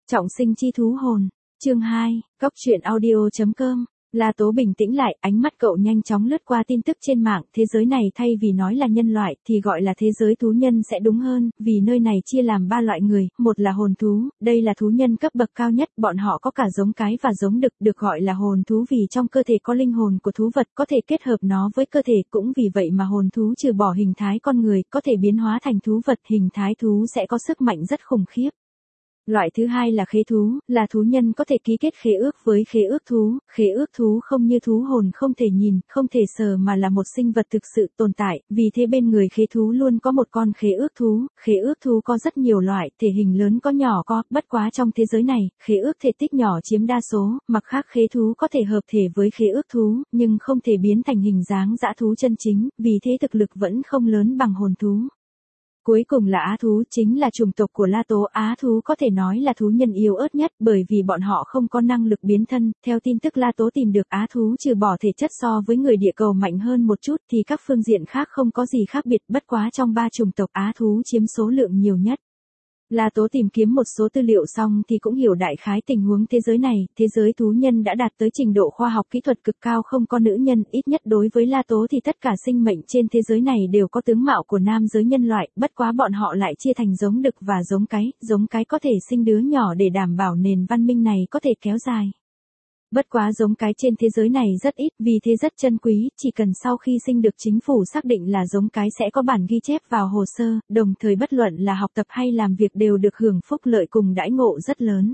Trọng sinh chi thú hồn. Chương 2, Cóc truyện audio.com. La Tố bình tĩnh lại, ánh mắt cậu nhanh chóng lướt qua tin tức trên mạng, thế giới này thay vì nói là nhân loại, thì gọi là thế giới thú nhân sẽ đúng hơn, vì nơi này chia làm 3 loại người, một là hồn thú, đây là thú nhân cấp bậc cao nhất, bọn họ có cả giống cái và giống đực, được gọi là hồn thú vì trong cơ thể có linh hồn của thú vật, có thể kết hợp nó với cơ thể, cũng vì vậy mà hồn thú trừ bỏ hình thái con người, có thể biến hóa thành thú vật, hình thái thú sẽ có sức mạnh rất khủng khiếp. Loại thứ hai là khế thú, là thú nhân có thể ký kết khế ước với khế ước thú không như thú hồn không thể nhìn, không thể sờ mà là một sinh vật thực sự tồn tại, vì thế bên người khế thú luôn có một con khế ước thú có rất nhiều loại, thể hình lớn có nhỏ có, bất quá trong thế giới này, khế ước thể tích nhỏ chiếm đa số, mặt khác khế thú có thể hợp thể với khế ước thú, nhưng không thể biến thành hình dáng dã thú chân chính, vì thế thực lực vẫn không lớn bằng hồn thú. Cuối cùng là á thú, chính là chủng tộc của La Tố. Á thú có thể nói là thú nhân yếu ớt nhất bởi vì bọn họ không có năng lực biến thân, theo tin tức La Tố tìm được á thú trừ bỏ thể chất so với người địa cầu mạnh hơn một chút thì các phương diện khác không có gì khác biệt, bất quá trong 3 chủng tộc á thú chiếm số lượng nhiều nhất. La Tố tìm kiếm một số tư liệu xong thì cũng hiểu đại khái tình huống thế giới này, thế giới thú nhân đã đạt tới trình độ khoa học kỹ thuật cực cao không có nữ nhân, ít nhất đối với La Tố thì tất cả sinh mệnh trên thế giới này đều có tướng mạo của nam giới nhân loại, bất quá bọn họ lại chia thành giống đực và giống cái có thể sinh đứa nhỏ để đảm bảo nền văn minh này có thể kéo dài. Bất quá giống cái trên thế giới này rất ít, vì thế rất chân quý, chỉ cần sau khi sinh được chính phủ xác định là giống cái sẽ có bản ghi chép vào hồ sơ, đồng thời bất luận là học tập hay làm việc đều được hưởng phúc lợi cùng đãi ngộ rất lớn.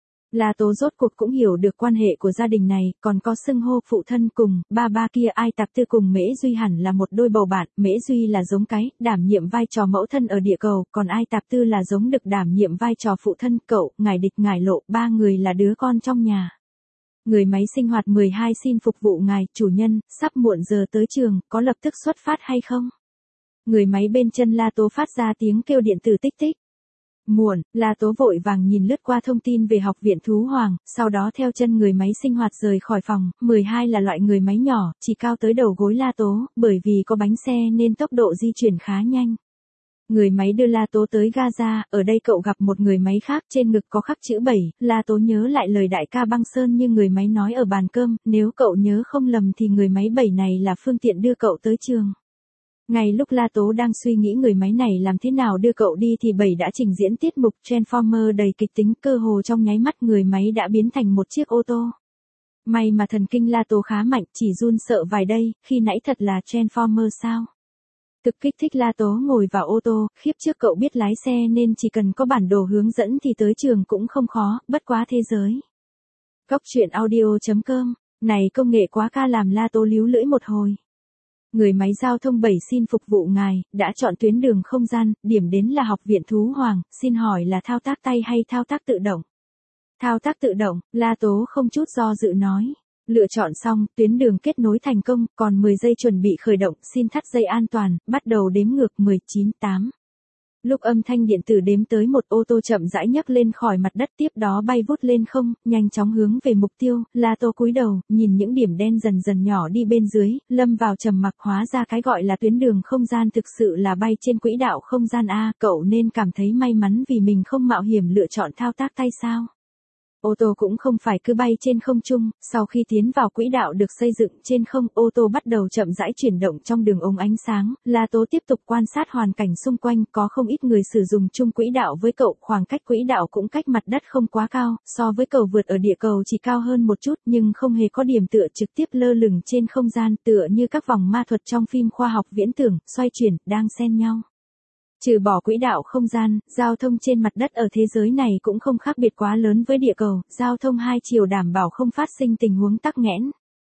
La Tố rốt cuộc cũng hiểu được quan hệ của gia đình này, còn có xưng hô phụ thân cùng, ba kia Ai Tạp Tư cùng Mễ Duy hẳn là một đôi bầu bạn, Mễ Duy là giống cái, đảm nhiệm vai trò mẫu thân ở địa cầu, còn Ai Tạp Tư là giống đực đảm nhiệm vai trò phụ thân, cậu, ngài địch ngài lộ, 3 người là đứa con trong nhà. Người máy sinh hoạt 12 xin phục vụ ngài, chủ nhân, sắp muộn giờ tới trường, có lập tức xuất phát hay không? Người máy bên chân La Tố phát ra tiếng kêu điện tử tích tích. Muộn, La Tố vội vàng nhìn lướt qua thông tin về học viện thú hoàng, sau đó theo chân người máy sinh hoạt rời khỏi phòng, 12 là loại người máy nhỏ, chỉ cao tới đầu gối La Tố, bởi vì có bánh xe nên tốc độ di chuyển khá nhanh. Người máy đưa La Tố tới Gaza, ở đây cậu gặp một người máy khác, trên ngực có khắc chữ 7, La Tố nhớ lại lời đại ca Băng Sơn như người máy nói ở bàn cơm, nếu cậu nhớ không lầm thì người máy 7 này là phương tiện đưa cậu tới trường. Ngay lúc La Tố đang suy nghĩ người máy này làm thế nào đưa cậu đi thì 7 đã trình diễn tiết mục Transformer đầy kịch tính, cơ hồ trong nháy mắt người máy đã biến thành một chiếc ô tô. May mà thần kinh La Tố khá mạnh, chỉ run sợ vài đây, khi nãy thật là Transformer sao? Thực kích thích La Tố ngồi vào ô tô, khiếp trước cậu biết lái xe nên chỉ cần có bản đồ hướng dẫn thì tới trường cũng không khó, bất quá thế giới. Cóc truyện audio.com, này công nghệ quá ca làm La Tố líu lưỡi một hồi. Người máy giao thông 7 xin phục vụ ngài, đã chọn tuyến đường không gian, điểm đến là học viện thú hoàng, xin hỏi là thao tác tay hay thao tác tự động? Thao tác tự động, La Tố không chút do dự nói. Lựa chọn xong, tuyến đường kết nối thành công, còn 10 giây chuẩn bị khởi động, xin thắt dây an toàn, bắt đầu đếm ngược 19, 8. Lúc âm thanh điện tử đếm tới một ô tô chậm rãi nhấc lên khỏi mặt đất tiếp đó bay vút lên không, nhanh chóng hướng về mục tiêu, La Tố cúi đầu, nhìn những điểm đen dần dần nhỏ đi bên dưới, lâm vào trầm mặc hóa ra cái gọi là tuyến đường không gian thực sự là bay trên quỹ đạo không gian A, cậu nên cảm thấy may mắn vì mình không mạo hiểm lựa chọn thao tác tay sao. Ô tô cũng không phải cứ bay trên không trung, sau khi tiến vào quỹ đạo được xây dựng trên không, ô tô bắt đầu chậm rãi chuyển động trong đường ống ánh sáng, La Tố tiếp tục quan sát hoàn cảnh xung quanh, có không ít người sử dụng chung quỹ đạo với cậu, khoảng cách quỹ đạo cũng cách mặt đất không quá cao, so với cầu vượt ở địa cầu chỉ cao hơn một chút nhưng không hề có điểm tựa trực tiếp lơ lửng trên không gian, tựa như các vòng ma thuật trong phim khoa học viễn tưởng, xoay chuyển, đang xen nhau. Trừ bỏ quỹ đạo không gian, giao thông trên mặt đất ở thế giới này cũng không khác biệt quá lớn với địa cầu, giao thông hai chiều đảm bảo không phát sinh tình huống tắc nghẽn.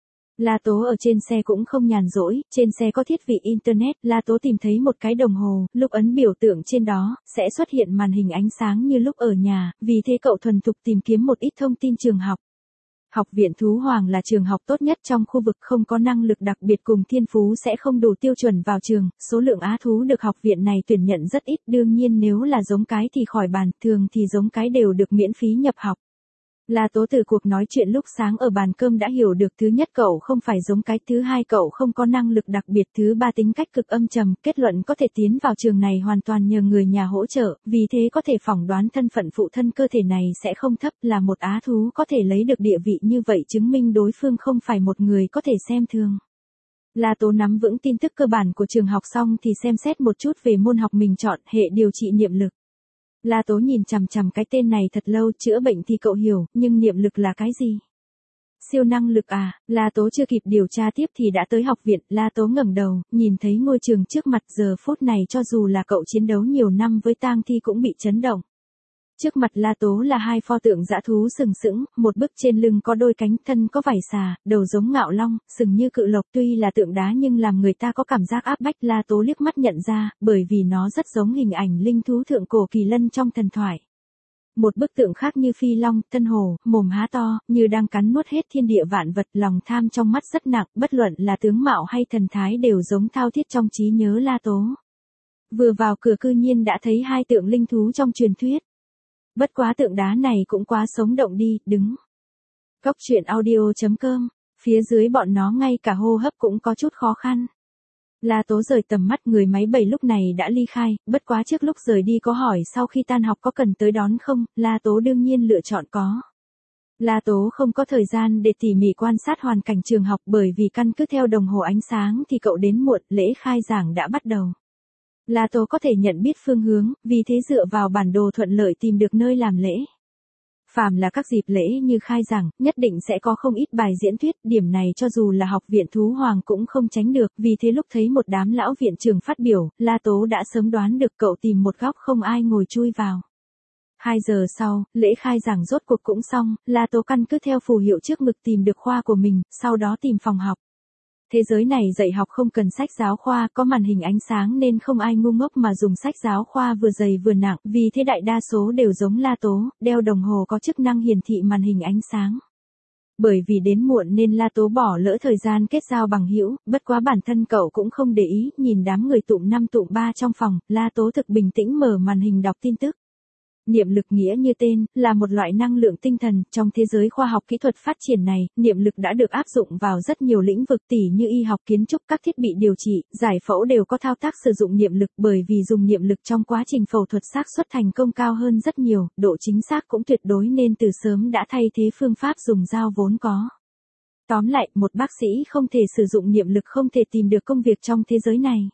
La Tố ở trên xe cũng không nhàn rỗi, trên xe có thiết bị Internet, La Tố tìm thấy một cái đồng hồ, lúc ấn biểu tượng trên đó, sẽ xuất hiện màn hình ánh sáng như lúc ở nhà, vì thế cậu thuần thục tìm kiếm một ít thông tin trường học. Học viện thú hoàng là trường học tốt nhất trong khu vực, không có năng lực đặc biệt cùng thiên phú sẽ không đủ tiêu chuẩn vào trường, số lượng á thú được học viện này tuyển nhận rất ít, đương nhiên nếu là giống cái thì khỏi bàn, thường thì giống cái đều được miễn phí nhập học. La Tố từ cuộc nói chuyện lúc sáng ở bàn cơm đã hiểu được thứ nhất cậu không phải giống cái, thứ hai cậu không có năng lực đặc biệt, thứ ba tính cách cực âm trầm, kết luận có thể tiến vào trường này hoàn toàn nhờ người nhà hỗ trợ, vì thế có thể phỏng đoán thân phận phụ thân cơ thể này sẽ không thấp, là một á thú có thể lấy được địa vị như vậy chứng minh đối phương không phải một người có thể xem thường. La Tố nắm vững tin tức cơ bản của trường học xong thì xem xét một chút về môn học mình chọn, hệ điều trị niệm lực. La Tố nhìn chằm chằm cái tên này thật lâu, chữa bệnh thì cậu hiểu, nhưng niệm lực là cái gì? Siêu năng lực à? La Tố chưa kịp điều tra tiếp thì đã tới học viện, La Tố ngẩng đầu, nhìn thấy ngôi trường trước mặt, giờ phút này cho dù là cậu chiến đấu nhiều năm với tang thi cũng bị chấn động. Trước mặt La Tố là hai pho tượng dã thú sừng sững, một bức trên lưng có đôi cánh, thân có vảy xà, đầu giống ngạo long, sừng như cự lộc, tuy là tượng đá nhưng làm người ta có cảm giác áp bách. La Tố liếc mắt nhận ra, bởi vì nó rất giống hình ảnh linh thú thượng cổ kỳ lân trong thần thoại. Một bức tượng khác như phi long, thân hổ, mồm há to, như đang cắn nuốt hết thiên địa vạn vật, lòng tham trong mắt rất nặng, bất luận là tướng mạo hay thần thái đều giống thao thiết trong trí nhớ La Tố. Vừa vào cửa cư nhiên đã thấy hai tượng linh thú trong truyền thuyết. Bất quá tượng đá này cũng quá sống động đi, đứng. Góc truyện audio.com, phía dưới bọn nó ngay cả hô hấp cũng có chút khó khăn. La Tố rời tầm mắt, người máy bay lúc này đã ly khai, bất quá trước lúc rời đi có hỏi sau khi tan học có cần tới đón không, La Tố đương nhiên lựa chọn có. La Tố không có thời gian để tỉ mỉ quan sát hoàn cảnh trường học bởi vì căn cứ theo đồng hồ ánh sáng thì cậu đến muộn, lễ khai giảng đã bắt đầu. La Tố có thể nhận biết phương hướng, vì thế dựa vào bản đồ thuận lợi tìm được nơi làm lễ. Phàm là các dịp lễ như khai giảng, nhất định sẽ có không ít bài diễn thuyết, điểm này cho dù là học viện Thú Hoàng cũng không tránh được, vì thế lúc thấy một đám lão viện trưởng phát biểu, La Tố đã sớm đoán được cậu tìm một góc không ai ngồi chui vào. 2 giờ sau, lễ khai giảng rốt cuộc cũng xong, La Tố căn cứ theo phù hiệu trước ngực tìm được khoa của mình, sau đó tìm phòng học. Thế giới này dạy học không cần sách giáo khoa, có màn hình ánh sáng nên không ai ngu ngốc mà dùng sách giáo khoa vừa dày vừa nặng, vì thế đại đa số đều giống La Tố, đeo đồng hồ có chức năng hiển thị màn hình ánh sáng. Bởi vì đến muộn nên La Tố bỏ lỡ thời gian kết giao bằng hữu, bất quá bản thân cậu cũng không để ý, nhìn đám người tụm 5 tụm 3 trong phòng, La Tố thực bình tĩnh mở màn hình đọc tin tức. Niệm lực nghĩa như tên, là một loại năng lượng tinh thần, trong thế giới khoa học kỹ thuật phát triển này, niệm lực đã được áp dụng vào rất nhiều lĩnh vực tỉ như y học, kiến trúc, các thiết bị điều trị, giải phẫu đều có thao tác sử dụng niệm lực, bởi vì dùng niệm lực trong quá trình phẫu thuật xác suất thành công cao hơn rất nhiều, độ chính xác cũng tuyệt đối nên từ sớm đã thay thế phương pháp dùng dao vốn có. Tóm lại, một bác sĩ không thể sử dụng niệm lực không thể tìm được công việc trong thế giới này.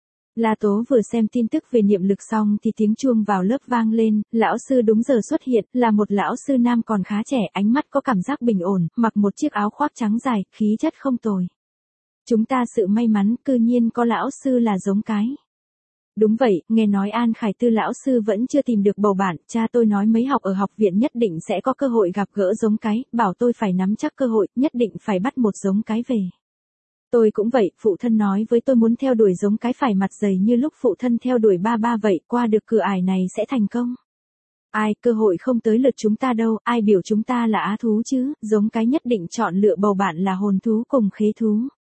La Tố vừa xem tin tức về niệm lực xong thì tiếng chuông vào lớp vang lên, lão sư đúng giờ xuất hiện, là một lão sư nam còn khá trẻ, ánh mắt có cảm giác bình ổn, mặc một chiếc áo khoác trắng dài, khí chất không tồi. Chúng ta sự may mắn, cư nhiên có lão sư là giống cái. Đúng vậy, nghe nói An Khải Tư lão sư vẫn chưa tìm được bầu bạn, cha tôi nói mấy học ở học viện nhất định sẽ có cơ hội gặp gỡ giống cái, bảo tôi phải nắm chắc cơ hội, nhất định phải bắt một giống cái về. Tôi cũng vậy, phụ thân nói với tôi muốn theo đuổi giống cái phải mặt dày như lúc phụ thân theo đuổi ba ba vậy, qua được cửa ải này sẽ thành công. Ai, cơ hội không tới lượt chúng ta đâu, ai biểu chúng ta là á thú chứ, giống cái nhất định chọn lựa bầu bạn là hồn thú cùng khế thú.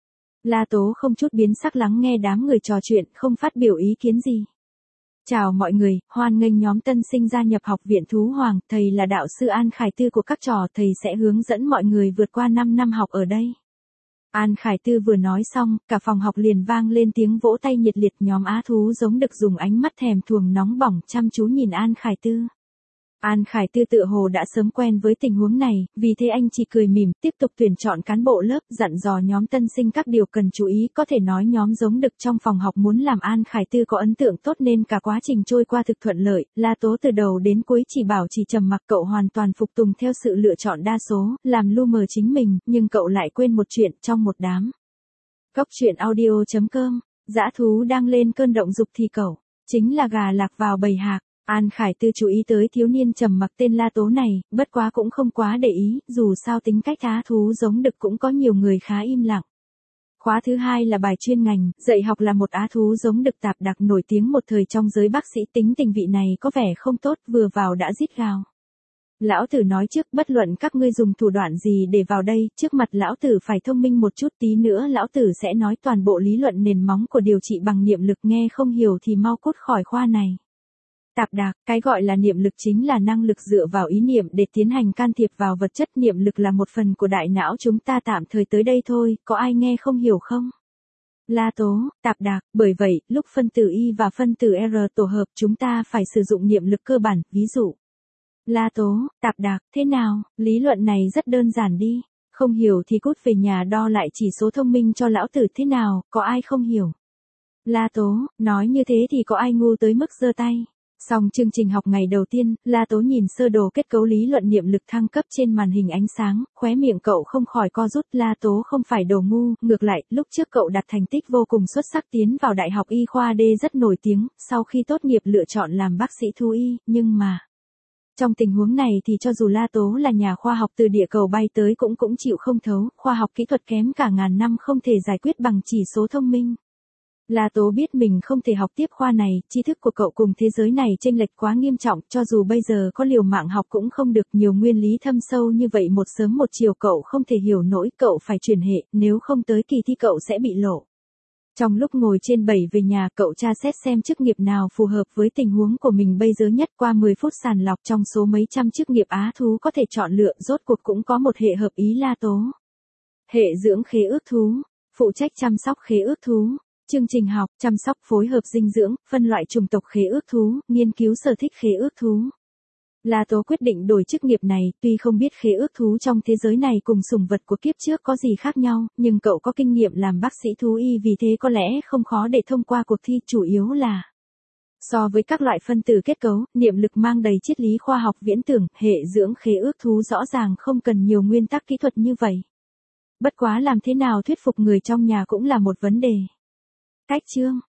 La Tố không chút biến sắc lắng nghe đám người trò chuyện, không phát biểu ý kiến gì. Chào mọi người, hoan nghênh nhóm tân sinh gia nhập học viện Thú Hoàng, thầy là đạo sư An Khải Tư của các trò, thầy sẽ hướng dẫn mọi người vượt qua 5 năm học ở đây. An Khải Tư vừa nói xong, cả phòng học liền vang lên tiếng vỗ tay nhiệt liệt, nhóm á thú giống được dùng ánh mắt thèm thuồng nóng bỏng chăm chú nhìn An Khải Tư. An Khải Tư tựa hồ đã sớm quen với tình huống này, vì thế anh chỉ cười mỉm, tiếp tục tuyển chọn cán bộ lớp, dặn dò nhóm tân sinh các điều cần chú ý, có thể nói nhóm giống được trong phòng học muốn làm An Khải Tư có ấn tượng tốt nên cả quá trình trôi qua thực thuận lợi, La Tố từ đầu đến cuối chỉ bảo chỉ trầm mặc, cậu hoàn toàn phục tùng theo sự lựa chọn đa số, làm lu mờ chính mình, nhưng cậu lại quên một chuyện trong một đám. Góc truyện audio.com, dã thú đang lên cơn động dục thì cậu, chính là gà lạc vào bầy hạc. An Khải Tư chú ý tới thiếu niên trầm mặc tên La Tố này, bất quá cũng không quá để ý, dù sao tính cách á thú giống đực cũng có nhiều người khá im lặng. Khóa thứ 2 là bài chuyên ngành, dạy học là một á thú giống đực tạp đặc nổi tiếng một thời trong giới bác sĩ, tính tình vị này có vẻ không tốt, vừa vào đã rít gào. Lão tử nói trước, bất luận các ngươi dùng thủ đoạn gì để vào đây, trước mặt lão tử phải thông minh một chút, tí nữa lão tử sẽ nói toàn bộ lý luận nền móng của điều trị bằng niệm lực, nghe không hiểu thì mau cút khỏi khoa này. Tạp Đạc, cái gọi là niệm lực chính là năng lực dựa vào ý niệm để tiến hành can thiệp vào vật chất, niệm lực là một phần của đại não chúng ta tạm thời tới đây thôi, có ai nghe không hiểu không? La Tố, Tạp Đạc, bởi vậy, lúc phân tử Y và phân tử R tổ hợp chúng ta phải sử dụng niệm lực cơ bản, ví dụ. La Tố, Tạp Đạc, thế nào, lý luận này rất đơn giản đi, không hiểu thì cút về nhà đo lại chỉ số thông minh cho lão tử thế nào, có ai không hiểu? La Tố, nói như thế thì có ai ngu tới mức giơ tay? Xong chương trình học ngày đầu tiên, La Tố nhìn sơ đồ kết cấu lý luận niệm lực thăng cấp trên màn hình ánh sáng, khóe miệng cậu không khỏi co rút. La Tố không phải đồ ngu, ngược lại, lúc trước cậu đạt thành tích vô cùng xuất sắc tiến vào Đại học Y khoa D rất nổi tiếng, sau khi tốt nghiệp lựa chọn làm bác sĩ thú y, nhưng mà... Trong tình huống này thì cho dù La Tố là nhà khoa học từ địa cầu bay tới cũng chịu không thấu, khoa học kỹ thuật kém cả ngàn năm không thể giải quyết bằng chỉ số thông minh. La Tố biết mình không thể học tiếp khoa này, tri thức của cậu cùng thế giới này chênh lệch quá nghiêm trọng, cho dù bây giờ có liều mạng học cũng không được, nhiều nguyên lý thâm sâu như vậy một sớm một chiều cậu không thể hiểu nổi, cậu phải chuyển hệ, nếu không tới kỳ thi cậu sẽ bị lộ. Trong lúc ngồi trên 7 về nhà, cậu tra xét xem chức nghiệp nào phù hợp với tình huống của mình bây giờ nhất. Qua 10 phút sàng lọc trong số mấy trăm chức nghiệp á thú có thể chọn lựa, rốt cuộc cũng có một hệ hợp ý La Tố. Hệ dưỡng khế ước thú, phụ trách chăm sóc khế ước thú. Chương trình học, chăm sóc phối hợp dinh dưỡng, phân loại chủng tộc khế ước thú, nghiên cứu sở thích khế ước thú. La Tố quyết định đổi chức nghiệp này, tuy không biết khế ước thú trong thế giới này cùng sủng vật của kiếp trước có gì khác nhau, nhưng cậu có kinh nghiệm làm bác sĩ thú y vì thế có lẽ không khó để thông qua cuộc thi, chủ yếu là so với các loại phân tử kết cấu, niệm lực mang đầy triết lý khoa học viễn tưởng, hệ dưỡng khế ước thú rõ ràng không cần nhiều nguyên tắc kỹ thuật như vậy. Bất quá làm thế nào thuyết phục người trong nhà cũng là một vấn đề. Cách chương